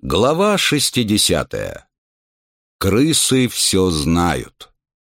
Глава 60. Крысы все знают.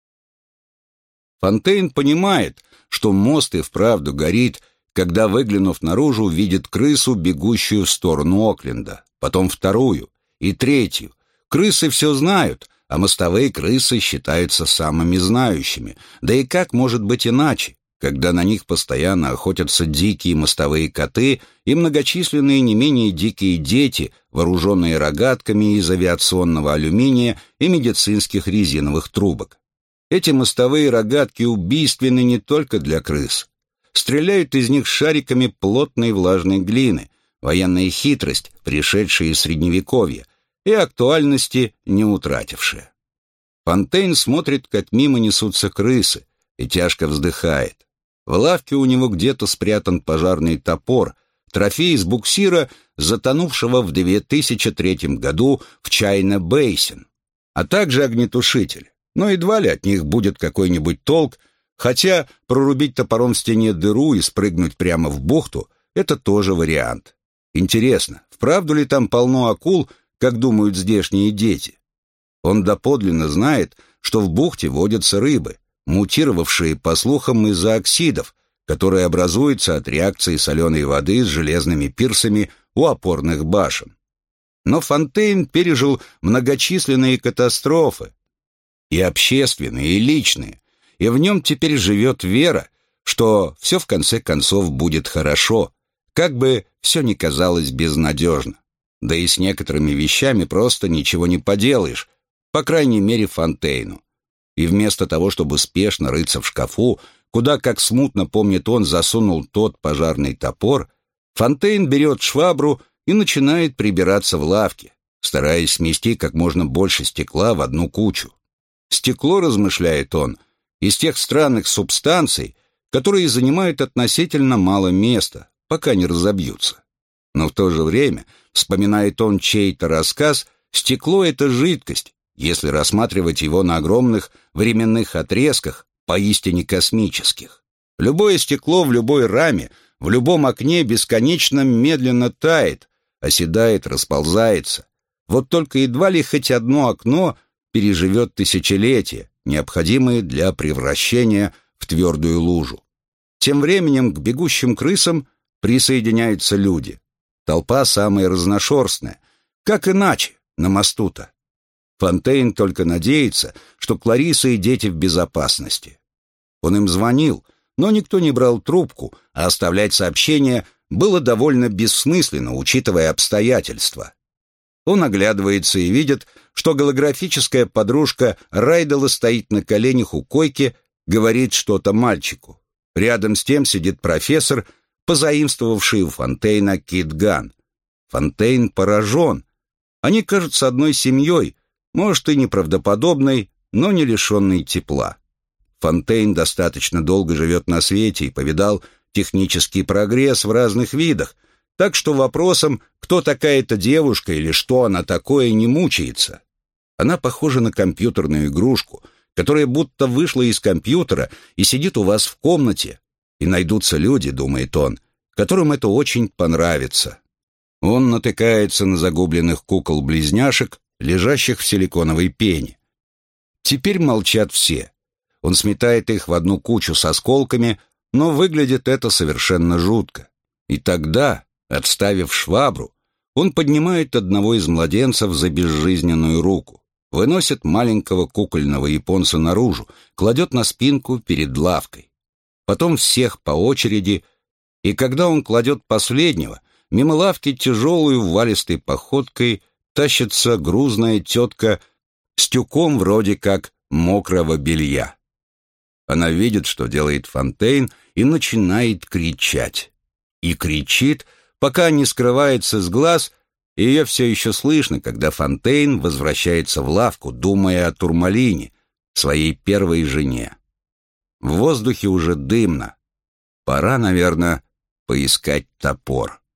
Фонтейн понимает, что мост и вправду горит, когда, выглянув наружу, видит крысу, бегущую в сторону Окленда, потом вторую и третью. Крысы все знают, а мостовые крысы считаются самыми знающими. Да и как может быть иначе, когда на них постоянно охотятся дикие мостовые коты и многочисленные не менее дикие дети, вооруженные рогатками из авиационного алюминия и медицинских резиновых трубок. Эти мостовые рогатки убийственны не только для крыс. Стреляют из них шариками плотной влажной глины, военная хитрость, пришедшая из Средневековья, и актуальности не утратившая. Фонтейн смотрит, как мимо несутся крысы, и тяжко вздыхает. В лавке у него где-то спрятан пожарный топор, трофей из буксира, затонувшего в 2003 году в Чайна-Бейсин, а также огнетушитель. Но едва ли от них будет какой-нибудь толк, хотя прорубить топором в стене дыру и спрыгнуть прямо в бухту – это тоже вариант. Интересно, вправду ли там полно акул, как думают здешние дети? Он доподлинно знает, что в бухте водятся рыбы, мутировавшие, по слухам, из-за оксидов, которые образуются от реакции соленой воды с железными пирсами у опорных башен. Но Фонтейн пережил многочисленные катастрофы, и общественные, и личные, и в нем теперь живет вера, что все в конце концов будет хорошо, как бы все ни казалось безнадежно. Да и с некоторыми вещами просто ничего не поделаешь, по крайней мере Фонтейну. И вместо того, чтобы спешно рыться в шкафу, куда, как смутно помнит он, засунул тот пожарный топор, Фонтейн берет швабру и начинает прибираться в лавке, стараясь смести как можно больше стекла в одну кучу. Стекло, размышляет он, из тех странных субстанций, которые занимают относительно мало места, пока не разобьются. Но в то же время, вспоминает он чей-то рассказ, стекло — это жидкость, если рассматривать его на огромных временных отрезках, поистине космических. Любое стекло в любой раме, в любом окне бесконечно медленно тает, оседает, расползается. Вот только едва ли хоть одно окно переживет тысячелетия, необходимые для превращения в твердую лужу. Тем временем к бегущим крысам присоединяются люди. Толпа самая разношерстная. Как иначе на мосту-то? Фонтейн только надеется, что Клариса и дети в безопасности. Он им звонил, но никто не брал трубку, а оставлять сообщение было довольно бессмысленно, учитывая обстоятельства. Он оглядывается и видит, что голографическая подружка Райдела стоит на коленях у койки, говорит что-то мальчику. Рядом с тем сидит профессор, позаимствовавший у Фонтейна кит-ган. Фонтейн поражен. Они кажутся одной семьей, может и неправдоподобной, но не лишенной тепла. Фонтейн достаточно долго живет на свете и повидал технический прогресс в разных видах, так что вопросом, кто такая эта девушка или что она такое, не мучается. Она похожа на компьютерную игрушку, которая будто вышла из компьютера и сидит у вас в комнате. И найдутся люди, думает он, которым это очень понравится. Он натыкается на загубленных кукол-близняшек, лежащих в силиконовой пене. Теперь молчат все. Он сметает их в одну кучу с осколками, но выглядит это совершенно жутко. И тогда, отставив швабру, он поднимает одного из младенцев за безжизненную руку, выносит маленького кукольного японца наружу, кладет на спинку перед лавкой. Потом всех по очереди, и когда он кладет последнего, мимо лавки тяжелой увалистой походкой тащится грузная тетка с тюком вроде как мокрого белья. Она видит, что делает Фонтейн, и начинает кричать. И кричит, пока не скрывается с глаз, и ее все еще слышно, когда Фонтейн возвращается в лавку, думая о Турмалине, своей первой жене. В воздухе уже дымно. Пора, наверное, поискать топор.